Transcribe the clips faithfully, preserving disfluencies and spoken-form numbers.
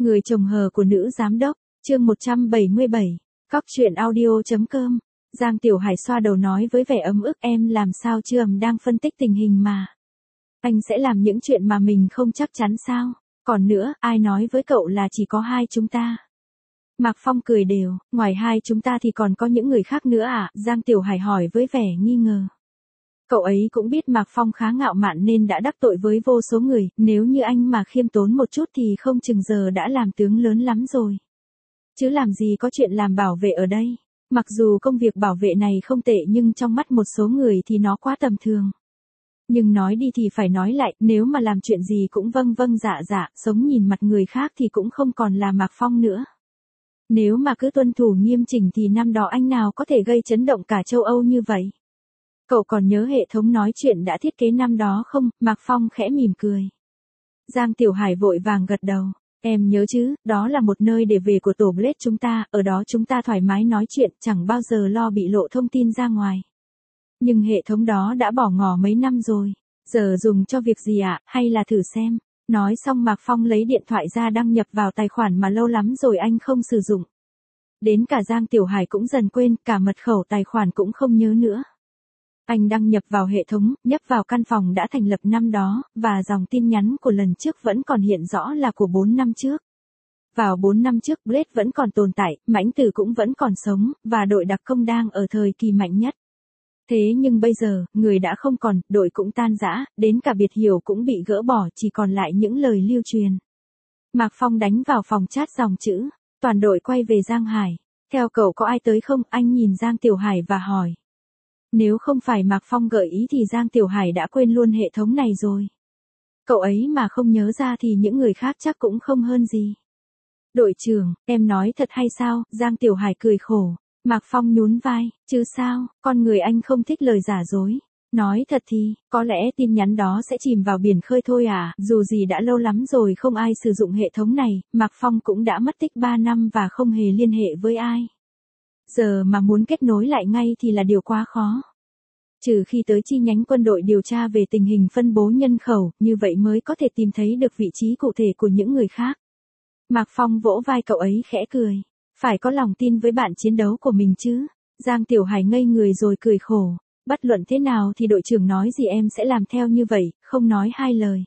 Người chồng hờ của nữ giám đốc, chương một trăm bảy mươi bảy, Cóc truyện audio.com. Giang Tiểu Hải xoa đầu nói với vẻ ấm ức, em làm sao chưa, ầm đang phân tích tình hình mà. Anh sẽ làm những chuyện mà mình không chắc chắn sao? Còn nữa, ai nói với cậu là chỉ có hai chúng ta? Mạc Phong cười đều, ngoài hai chúng ta thì còn có những người khác nữa à? Giang Tiểu Hải hỏi với vẻ nghi ngờ. Cậu ấy cũng biết Mạc Phong khá ngạo mạn nên đã đắc tội với vô số người, nếu như anh mà khiêm tốn một chút thì không chừng giờ đã làm tướng lớn lắm rồi. Chứ làm gì có chuyện làm bảo vệ ở đây. Mặc dù công việc bảo vệ này không tệ nhưng trong mắt một số người thì nó quá tầm thường. Nhưng nói đi thì phải nói lại, nếu mà làm chuyện gì cũng vâng vâng dạ dạ, sống nhìn mặt người khác thì cũng không còn là Mạc Phong nữa. Nếu mà cứ tuân thủ nghiêm chỉnh thì năm đó anh nào có thể gây chấn động cả châu Âu như vậy. Cậu còn nhớ hệ thống nói chuyện đã thiết kế năm đó không? Mạc Phong khẽ mỉm cười. Giang Tiểu Hải vội vàng gật đầu. Em nhớ chứ, đó là một nơi để về của tổ Blade chúng ta, ở đó chúng ta thoải mái nói chuyện, chẳng bao giờ lo bị lộ thông tin ra ngoài. Nhưng hệ thống đó đã bỏ ngỏ mấy năm rồi. Giờ dùng cho việc gì ạ, hay là thử xem? Nói xong Mạc Phong lấy điện thoại ra đăng nhập vào tài khoản mà lâu lắm rồi anh không sử dụng. Đến cả Giang Tiểu Hải cũng dần quên, cả mật khẩu tài khoản cũng không nhớ nữa. Anh đăng nhập vào hệ thống, nhấp vào căn phòng đã thành lập năm đó, và dòng tin nhắn của lần trước vẫn còn hiện rõ là của bốn năm trước. Vào bốn năm trước Blade vẫn còn tồn tại, Mãnh Tử cũng vẫn còn sống, và đội đặc công đang ở thời kỳ mạnh nhất. Thế nhưng bây giờ, người đã không còn, đội cũng tan rã, đến cả biệt hiệu cũng bị gỡ bỏ, chỉ còn lại những lời lưu truyền. Mạc Phong đánh vào phòng chat dòng chữ, toàn đội quay về Giang Hải. Theo cậu có ai tới không? Anh nhìn Giang Tiểu Hải và hỏi. Nếu không phải Mạc Phong gợi ý thì Giang Tiểu Hải đã quên luôn hệ thống này rồi. Cậu ấy mà không nhớ ra thì những người khác chắc cũng không hơn gì. Đội trưởng, em nói thật hay sao? Giang Tiểu Hải cười khổ. Mạc Phong nhún vai, chứ sao, con người anh không thích lời giả dối. Nói thật thì, có lẽ tin nhắn đó sẽ chìm vào biển khơi thôi à, dù gì đã lâu lắm rồi không ai sử dụng hệ thống này, Mạc Phong cũng đã mất tích ba năm và không hề liên hệ với ai. Giờ mà muốn kết nối lại ngay thì là điều quá khó. Trừ khi tới chi nhánh quân đội điều tra về tình hình phân bố nhân khẩu, như vậy mới có thể tìm thấy được vị trí cụ thể của những người khác. Mạc Phong vỗ vai cậu ấy khẽ cười. Phải có lòng tin với bạn chiến đấu của mình chứ. Giang Tiểu Hải ngây người rồi cười khổ. Bất luận thế nào thì đội trưởng nói gì em sẽ làm theo như vậy, không nói hai lời.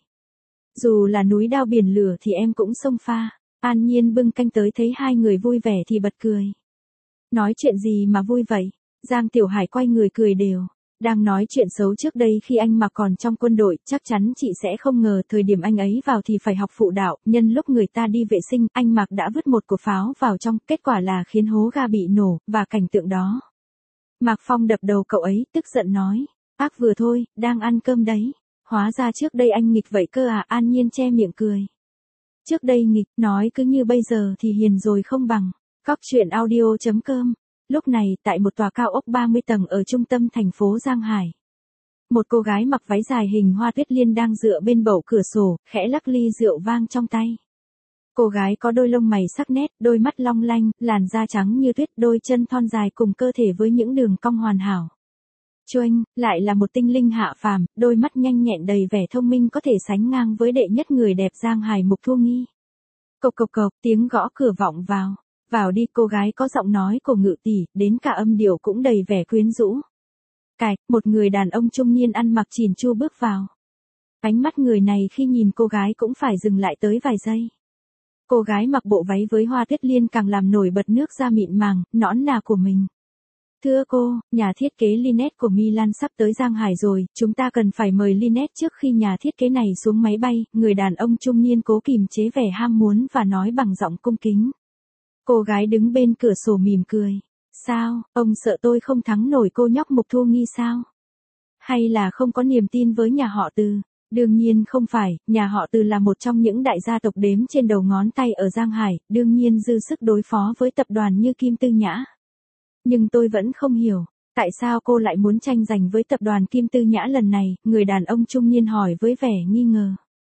Dù là núi đao biển lửa thì em cũng xông pha. An Nhiên bưng canh tới thấy hai người vui vẻ thì bật cười. Nói chuyện gì mà vui vậy? Giang Tiểu Hải quay người cười đều. Đang nói chuyện xấu trước đây khi anh mặc còn trong quân đội, chắc chắn chị sẽ không ngờ thời điểm anh ấy vào thì phải học phụ đạo, nhân lúc người ta đi vệ sinh, anh Mạc đã vứt một cục pháo vào trong, kết quả là khiến hố ga bị nổ, và cảnh tượng đó. Mạc Phong đập đầu cậu ấy, tức giận nói, ác vừa thôi, đang ăn cơm đấy. Hóa ra trước đây anh nghịch vậy cơ à? An Nhiên che miệng cười. Trước đây nghịch, nói cứ như bây giờ thì hiền rồi không bằng. Cóc truyện audio.com. Lúc này, tại một tòa cao ốc ba mươi tầng ở trung tâm thành phố Giang Hải. Một cô gái mặc váy dài hình hoa tuyết liên đang dựa bên bậu cửa sổ, khẽ lắc ly rượu vang trong tay. Cô gái có đôi lông mày sắc nét, đôi mắt long lanh, làn da trắng như tuyết, đôi chân thon dài cùng cơ thể với những đường cong hoàn hảo. Chuanh, lại là một tinh linh hạ phàm, đôi mắt nhanh nhẹn đầy vẻ thông minh có thể sánh ngang với đệ nhất người đẹp Giang Hải Mục Thu Nghi. Cộc cộc cộc, tiếng gõ cửa vọng vào. Vào đi, cô gái có giọng nói của Ngự tỷ, đến cả âm điệu cũng đầy vẻ quyến rũ. Cạch, một người đàn ông trung niên ăn mặc chỉn chu bước vào. Ánh mắt người này khi nhìn cô gái cũng phải dừng lại tới vài giây. Cô gái mặc bộ váy với hoa tuyết liên càng làm nổi bật nước da mịn màng, nõn nà của mình. Thưa cô, nhà thiết kế Lynette của Milan sắp tới Giang Hải rồi, chúng ta cần phải mời Lynette trước khi nhà thiết kế này xuống máy bay. Người đàn ông trung niên cố kìm chế vẻ ham muốn và nói bằng giọng cung kính. Cô gái đứng bên cửa sổ mỉm cười. Sao, ông sợ tôi không thắng nổi cô nhóc Mục Thu Nghi sao? Hay là không có niềm tin với nhà họ Từ? Đương nhiên không phải, nhà họ Từ là một trong những đại gia tộc đếm trên đầu ngón tay ở Giang Hải, đương nhiên dư sức đối phó với tập đoàn như Kim Tư Nhã. Nhưng tôi vẫn không hiểu, tại sao cô lại muốn tranh giành với tập đoàn Kim Tư Nhã lần này? Người đàn ông trung niên hỏi với vẻ nghi ngờ.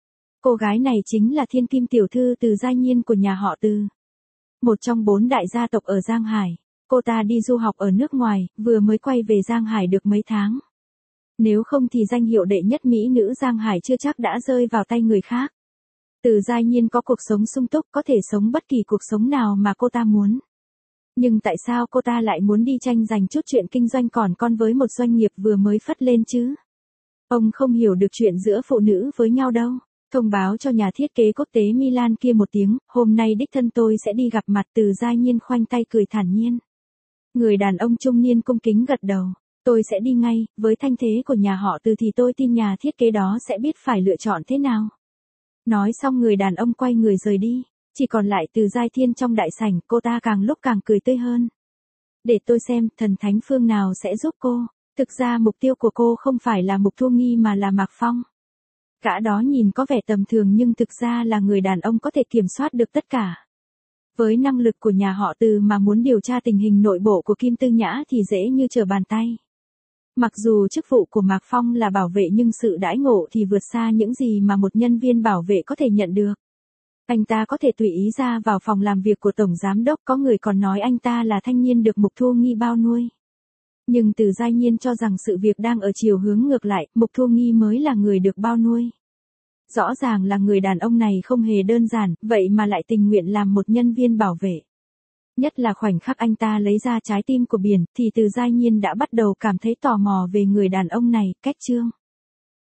Cô gái này chính là Thiên Kim tiểu thư Từ Gia Nhiên của nhà họ Từ. Một trong bốn đại gia tộc ở Giang Hải, cô ta đi du học ở nước ngoài, vừa mới quay về Giang Hải được mấy tháng. Nếu không thì danh hiệu đệ nhất mỹ nữ Giang Hải chưa chắc đã rơi vào tay người khác. Từ Giai Nhiên có cuộc sống sung túc, có thể sống bất kỳ cuộc sống nào mà cô ta muốn. Nhưng tại sao cô ta lại muốn đi tranh giành chút chuyện kinh doanh còn con với một doanh nghiệp vừa mới phất lên chứ? Ông không hiểu được chuyện giữa phụ nữ với nhau đâu. Thông báo cho nhà thiết kế quốc tế Milan kia một tiếng, hôm nay đích thân tôi sẽ đi gặp mặt. Từ Giai Nhiên khoanh tay cười thản nhiên. Người đàn ông trung niên cung kính gật đầu. Tôi sẽ đi ngay, với thanh thế của nhà họ Từ thì tôi tin nhà thiết kế đó sẽ biết phải lựa chọn thế nào. Nói xong người đàn ông quay người rời đi. Chỉ còn lại Từ Giai Thiên trong đại sảnh, cô ta càng lúc càng cười tươi hơn. Để tôi xem, thần thánh phương nào sẽ giúp cô. Thực ra mục tiêu của cô không phải là Mục Thu Nghi mà là Mạc Phong. Gã đó nhìn có vẻ tầm thường nhưng thực ra là người đàn ông có thể kiểm soát được tất cả. Với năng lực của nhà họ Từ mà muốn điều tra tình hình nội bộ của Kim Tư Nhã thì dễ như trở bàn tay. Mặc dù chức vụ của Mạc Phong là bảo vệ nhưng sự đãi ngộ thì vượt xa những gì mà một nhân viên bảo vệ có thể nhận được. Anh ta có thể tùy ý ra vào phòng làm việc của Tổng Giám Đốc, có người còn nói anh ta là thanh niên được Mục Thu Nghi bao nuôi. Nhưng Từ Giai Nhiên cho rằng sự việc đang ở chiều hướng ngược lại, Mục Thu Nghi mới là người được bao nuôi. Rõ ràng là người đàn ông này không hề đơn giản, vậy mà lại tình nguyện làm một nhân viên bảo vệ. Nhất là khoảnh khắc anh ta lấy ra trái tim của biển, thì Từ Giai Nhiên đã bắt đầu cảm thấy tò mò về người đàn ông này. Kết chương.